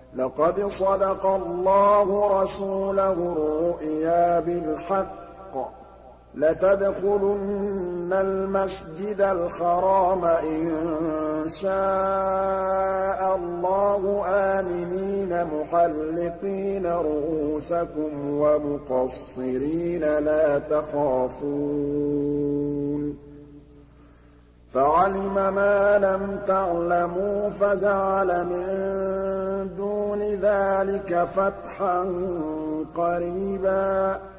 لَقَدْ صَدَقَ اللَّهُ رَسُولَهُ الرُّؤْيَا بِالْحَقِّ ۖ لَتَدْخُلُنَّ الْمَسْجِدَ الْحَرَامَ إِن شَاءَ اللَّهُ آمِنِينَ مُحَلِّقِينَ رُءُوسَكُمْ وَمُقَصِّرِينَ لَا تَخَافُونَ فَعَلِمَ مَا لَمْ تَعْلَمُوا فَجَعَلَ مِن دُونِ ذَٰلِكَ فَتْحًا قَرِيبًا